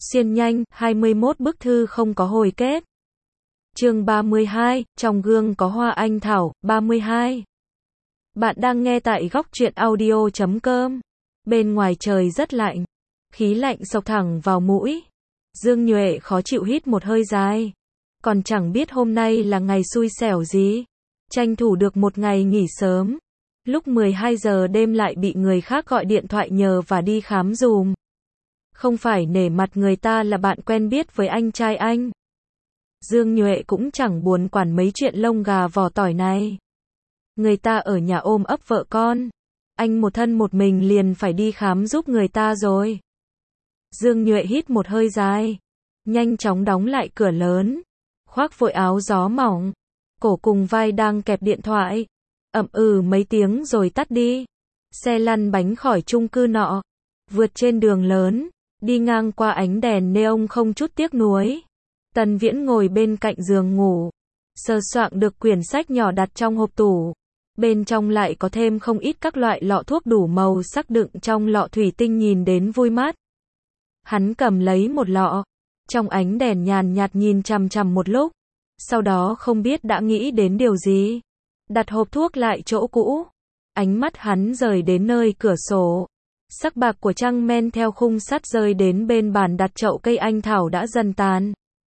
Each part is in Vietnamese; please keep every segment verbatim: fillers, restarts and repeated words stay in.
Xuyên nhanh, hai mươi mốt bức thư không có hồi kết. Chương ba mươi hai, trong gương có hoa anh thảo, ba mươi hai. Bạn đang nghe tại góc truyện audio chấm com. Bên ngoài trời rất lạnh. Khí lạnh xộc thẳng vào mũi. Dương Nhuệ khó chịu hít một hơi dài. Còn chẳng biết hôm nay là ngày xui xẻo gì. Tranh thủ được một ngày nghỉ sớm. Lúc mười hai giờ đêm lại bị người khác gọi điện thoại nhờ và đi khám giùm. Không phải nể mặt người ta là bạn quen biết với anh trai anh. Dương Nhuệ cũng chẳng buồn quản mấy chuyện lông gà vỏ tỏi này. Người ta ở nhà ôm ấp vợ con. Anh một thân một mình liền phải đi khám giúp người ta rồi. Dương Nhuệ hít một hơi dài. Nhanh chóng đóng lại cửa lớn. Khoác vội áo gió mỏng. Cổ cùng vai đang kẹp điện thoại. Ậm ừ mấy tiếng rồi tắt đi. Xe lăn bánh khỏi chung cư nọ. Vượt trên đường lớn. Đi ngang qua ánh đèn neon không chút tiếc nuối. Tần Viễn ngồi bên cạnh giường ngủ. Sờ soạng được quyển sách nhỏ đặt trong hộp tủ. Bên trong lại có thêm không ít các loại lọ thuốc đủ màu sắc đựng trong lọ thủy tinh nhìn đến vui mắt. Hắn cầm lấy một lọ. Trong ánh đèn nhàn nhạt nhìn chằm chằm một lúc. Sau đó không biết đã nghĩ đến điều gì. Đặt hộp thuốc lại chỗ cũ. Ánh mắt hắn rời đến nơi cửa sổ. Sắc bạc của trăng men theo khung sắt rơi đến bên bàn đặt chậu cây anh thảo đã dần tàn.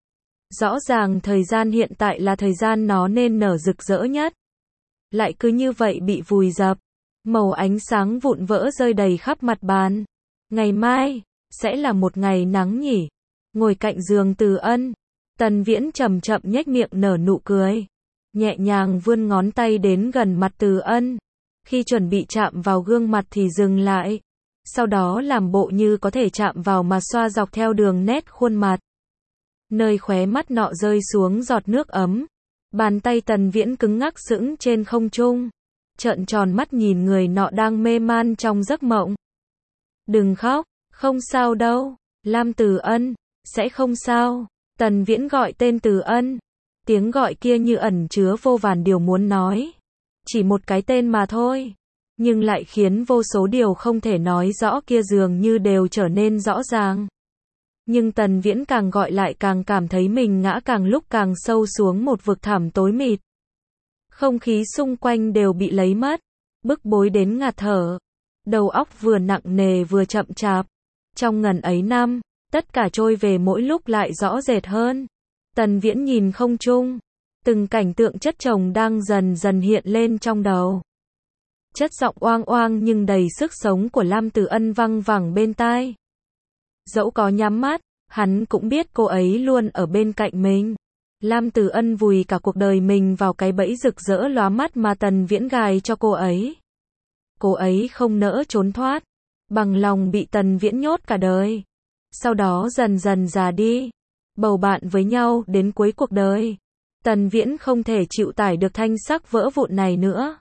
Rõ ràng thời gian hiện tại là thời gian nó nên nở rực rỡ nhất. Lại cứ như vậy bị vùi dập. Màu ánh sáng vụn vỡ rơi đầy khắp mặt bàn. Ngày mai, sẽ là một ngày nắng nhỉ. Ngồi cạnh giường Từ Ân. Tần Viễn chậm chậm nhếch miệng nở nụ cười. Nhẹ nhàng vươn ngón tay đến gần mặt Từ Ân. Khi chuẩn bị chạm vào gương mặt thì dừng lại. Sau đó làm bộ như có thể chạm vào mà xoa dọc theo đường nét khuôn mặt. Nơi khóe mắt nọ rơi xuống giọt nước ấm. Bàn tay Tần Viễn cứng ngắc sững trên không trung. Trợn tròn mắt nhìn người nọ đang mê man trong giấc mộng. Đừng khóc, không sao đâu. Lam Từ Ân, sẽ không sao. Tần Viễn gọi tên Từ Ân. Tiếng gọi kia như ẩn chứa vô vàn điều muốn nói. Chỉ một cái tên mà thôi. Nhưng lại khiến vô số điều không thể nói rõ kia dường như đều trở nên rõ ràng. Nhưng Tần Viễn càng gọi lại càng cảm thấy mình ngã càng lúc càng sâu xuống một vực thẳm tối mịt. Không khí xung quanh đều bị lấy mất. Bức bối đến ngạt thở. Đầu óc vừa nặng nề vừa chậm chạp. Trong ngần ấy năm, tất cả trôi về mỗi lúc lại rõ rệt hơn. Tần Viễn nhìn không trung. Từng cảnh tượng chất chồng đang dần dần hiện lên trong đầu. Chất giọng oang oang nhưng đầy sức sống của Lam Từ Ân văng vẳng bên tai. Dẫu có nhắm mắt, hắn cũng biết cô ấy luôn ở bên cạnh mình. Lam Từ Ân vùi cả cuộc đời mình vào cái bẫy rực rỡ lóa mắt mà Tần Viễn gài cho cô ấy. Cô ấy không nỡ trốn thoát, bằng lòng bị Tần Viễn nhốt cả đời. Sau đó dần dần già đi, bầu bạn với nhau đến cuối cuộc đời. Tần Viễn không thể chịu tải được thanh sắc vỡ vụn này nữa.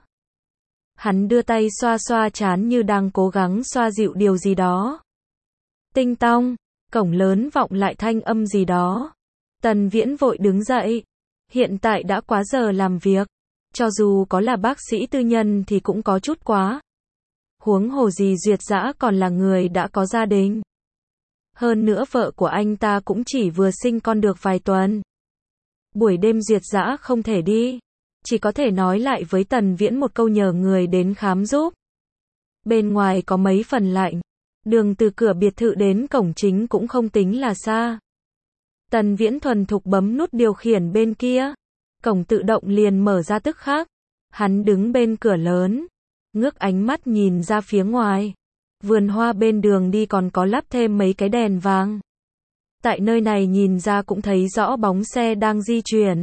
Hắn đưa tay xoa xoa trán như đang cố gắng xoa dịu điều gì đó. Tinh tong, cổng lớn vọng lại thanh âm gì đó. Tần Viễn vội đứng dậy. Hiện tại đã quá giờ làm việc. Cho dù có là bác sĩ tư nhân thì cũng có chút quá. Huống hồ gì Duyệt Dã còn là người đã có gia đình. Hơn nữa vợ của anh ta cũng chỉ vừa sinh con được vài tuần. Buổi đêm Duyệt Dã không thể đi. Chỉ có thể nói lại với Tần Viễn một câu nhờ người đến khám giúp. Bên ngoài có mấy phần lạnh. Đường từ cửa biệt thự đến cổng chính cũng không tính là xa. Tần Viễn thuần thục bấm nút điều khiển bên kia. Cổng tự động liền mở ra tức khắc. Hắn đứng bên cửa lớn. Ngước ánh mắt nhìn ra phía ngoài. Vườn hoa bên đường đi còn có lắp thêm mấy cái đèn vàng. Tại nơi này nhìn ra cũng thấy rõ bóng xe đang di chuyển.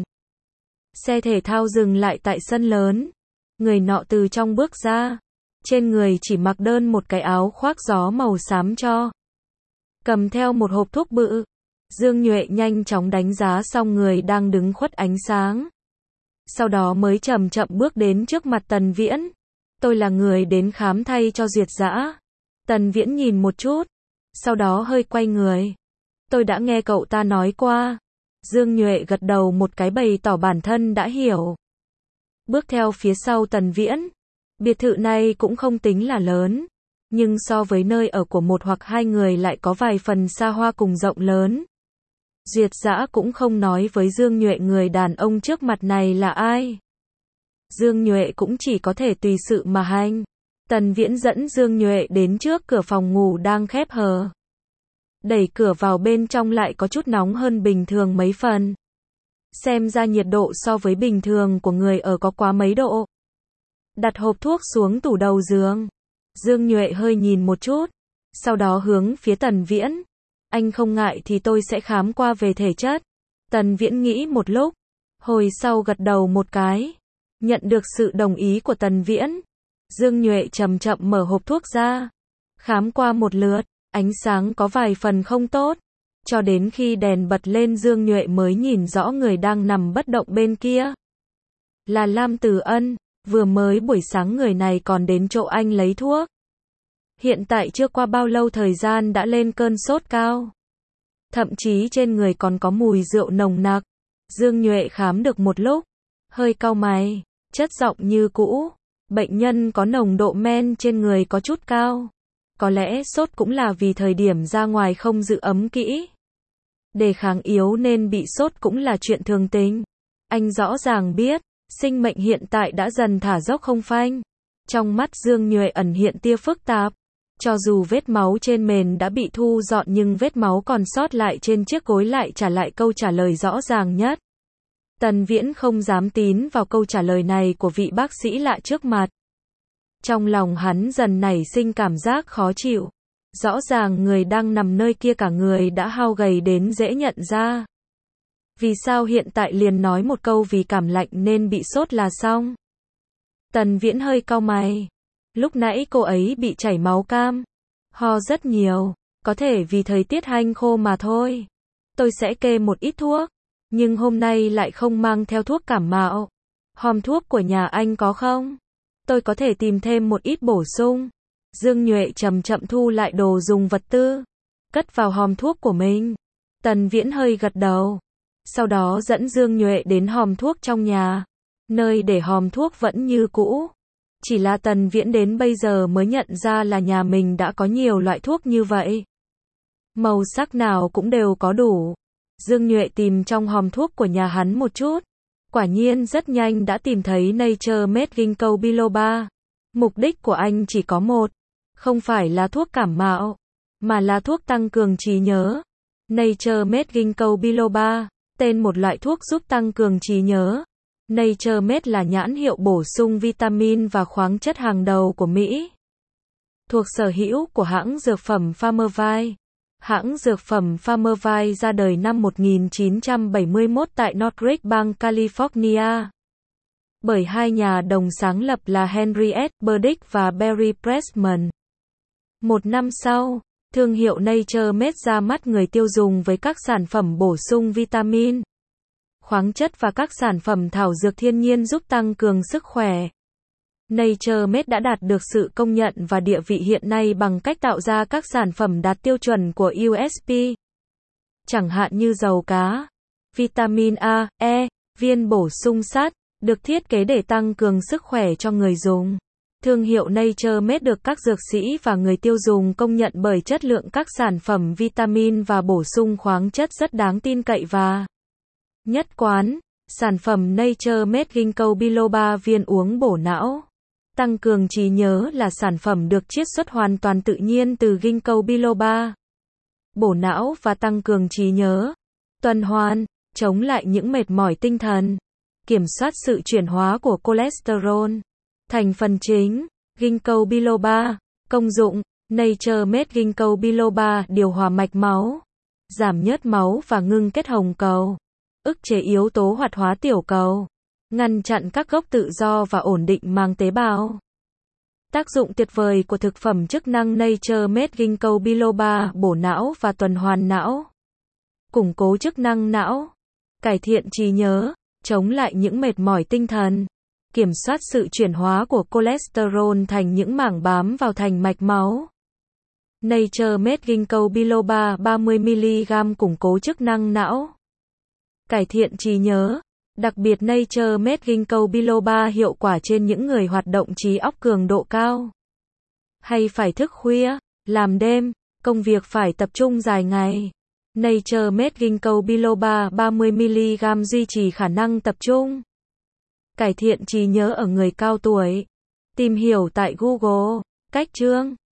Xe thể thao dừng lại tại sân lớn. Người nọ từ trong bước ra. Trên người chỉ mặc đơn một cái áo khoác gió màu xám cho. Cầm theo một hộp thuốc bự. Dương Nhuệ nhanh chóng đánh giá xong người đang đứng khuất ánh sáng. Sau đó mới chậm chậm bước đến trước mặt Tần Viễn. Tôi là người đến khám thay cho Duyệt Dã. Tần Viễn nhìn một chút. Sau đó hơi quay người. Tôi đã nghe cậu ta nói qua. Dương Nhuệ gật đầu một cái bày tỏ bản thân đã hiểu. Bước theo phía sau Tần Viễn. Biệt thự này cũng không tính là lớn. nhưng so với nơi ở của một hoặc hai người lại có vài phần xa hoa cùng rộng lớn. Duyệt Dã cũng không nói với Dương Nhuệ người đàn ông trước mặt này là ai. Dương Nhuệ cũng chỉ có thể tùy sự mà hành. Tần Viễn dẫn Dương Nhuệ đến trước cửa phòng ngủ đang khép hờ. Đẩy cửa vào bên trong lại có chút nóng hơn bình thường mấy phần. Xem ra nhiệt độ so với bình thường của người ở có quá mấy độ. Đặt hộp thuốc xuống tủ đầu giường. Dương Nhuệ hơi nhìn một chút. Sau đó hướng phía Tần Viễn. Anh không ngại thì tôi sẽ khám qua về thể chất. Tần Viễn nghĩ một lúc. Hồi sau gật đầu một cái. Nhận được sự đồng ý của Tần Viễn. Dương Nhuệ chậm chậm mở hộp thuốc ra. Khám qua một lượt. Ánh sáng có vài phần không tốt. Cho đến khi đèn bật lên Dương Nhuệ mới nhìn rõ người đang nằm bất động bên kia. Là Lam Tử Ân. Vừa mới buổi sáng người này còn đến chỗ anh lấy thuốc. Hiện tại chưa qua bao lâu thời gian đã lên cơn sốt cao. Thậm chí trên người còn có mùi rượu nồng nặc. Dương Nhuệ khám được một lúc. Hơi cau mày. Chất giọng như cũ. Bệnh nhân có nồng độ men trên người có chút cao. Có lẽ sốt cũng là vì thời điểm ra ngoài không giữ ấm kỹ. Đề kháng yếu nên bị sốt cũng là chuyện thường tình. Anh rõ ràng biết, sinh mệnh hiện tại đã dần thả dốc không phanh. Trong mắt Dương Nhuệ ẩn hiện tia phức tạp. Cho dù vết máu trên mền đã bị thu dọn nhưng vết máu còn sót lại trên chiếc gối lại trả lại câu trả lời rõ ràng nhất. Tần Viễn không dám tín vào câu trả lời này của vị bác sĩ lạ trước mặt. Trong lòng hắn dần nảy sinh cảm giác khó chịu. Rõ ràng người đang nằm nơi kia cả người đã hao gầy đến dễ nhận ra. Vì sao hiện tại liền nói một câu vì cảm lạnh nên bị sốt là xong? Tần Viễn hơi cau mày. Lúc nãy cô ấy bị chảy máu cam. Ho rất nhiều. Có thể vì thời tiết hanh khô mà thôi. Tôi sẽ kê một ít thuốc. Nhưng hôm nay lại không mang theo thuốc cảm mạo. Hòm thuốc của nhà anh có không? Tôi có thể tìm thêm một ít bổ sung. Dương Nhuệ chậm chậm thu lại đồ dùng vật tư. Cất vào hòm thuốc của mình. Tần Viễn hơi gật đầu. Sau đó dẫn Dương Nhuệ đến hòm thuốc trong nhà. Nơi để hòm thuốc vẫn như cũ. Chỉ là Tần Viễn đến bây giờ mới nhận ra là nhà mình đã có nhiều loại thuốc như vậy. Màu sắc nào cũng đều có đủ. Dương Nhuệ tìm trong hòm thuốc của nhà hắn một chút. Quả nhiên rất nhanh đã tìm thấy Nature Made Ginkgo biloba. Mục đích của anh chỉ có một. Không phải là thuốc cảm mạo. Mà là thuốc tăng cường trí nhớ. Nature Made Ginkgo biloba. Tên một loại thuốc giúp tăng cường trí nhớ. Nature Made là nhãn hiệu bổ sung vitamin và khoáng chất hàng đầu của Mỹ. Thuộc sở hữu của hãng dược phẩm Pharmavie. Hãng dược phẩm Pharmavie ra đời năm một nghìn chín trăm bảy mươi mốt tại Northridge bang California. Bởi hai nhà đồng sáng lập là Henry S. Burdick và Barry Pressman. Một năm sau, thương hiệu Nature Made ra mắt người tiêu dùng với các sản phẩm bổ sung vitamin, khoáng chất và các sản phẩm thảo dược thiên nhiên giúp tăng cường sức khỏe. Nature Made đã đạt được sự công nhận và địa vị hiện nay bằng cách tạo ra các sản phẩm đạt tiêu chuẩn của U S P. Chẳng hạn như dầu cá, vitamin A, E, viên bổ sung sắt, được thiết kế để tăng cường sức khỏe cho người dùng. Thương hiệu Nature Made được các dược sĩ và người tiêu dùng công nhận bởi chất lượng các sản phẩm vitamin và bổ sung khoáng chất rất đáng tin cậy và nhất quán. Sản phẩm Nature Made Ginkgo biloba viên uống bổ não, tăng cường trí nhớ là sản phẩm được chiết xuất hoàn toàn tự nhiên từ Ginkgo biloba. Bổ não và tăng cường trí nhớ, tuần hoàn, chống lại những mệt mỏi tinh thần, kiểm soát sự chuyển hóa của cholesterol. Thành phần chính, Ginkgo biloba. Công dụng, Nature Made Ginkgo biloba điều hòa mạch máu, giảm nhớt máu và ngưng kết hồng cầu, ức chế yếu tố hoạt hóa tiểu cầu, ngăn chặn các gốc tự do và ổn định màng tế bào. Tác dụng tuyệt vời của thực phẩm chức năng Nature Made Ginkgo biloba: bổ não và tuần hoàn não, củng cố chức năng não, cải thiện trí nhớ, chống lại những mệt mỏi tinh thần, kiểm soát sự chuyển hóa của cholesterol thành những mảng bám vào thành mạch máu. Nature Made Ginkgo biloba ba mươi mi-li-gam củng cố chức năng não, cải thiện trí nhớ. Đặc biệt Nature Made Ginkgo biloba hiệu quả trên những người hoạt động trí óc cường độ cao. Hay phải thức khuya, làm đêm, công việc phải tập trung dài ngày. Nature Made Ginkgo biloba ba mươi mi-li-gam duy trì khả năng tập trung. Cải thiện trí nhớ ở người cao tuổi. Tìm hiểu tại Google. Cách chương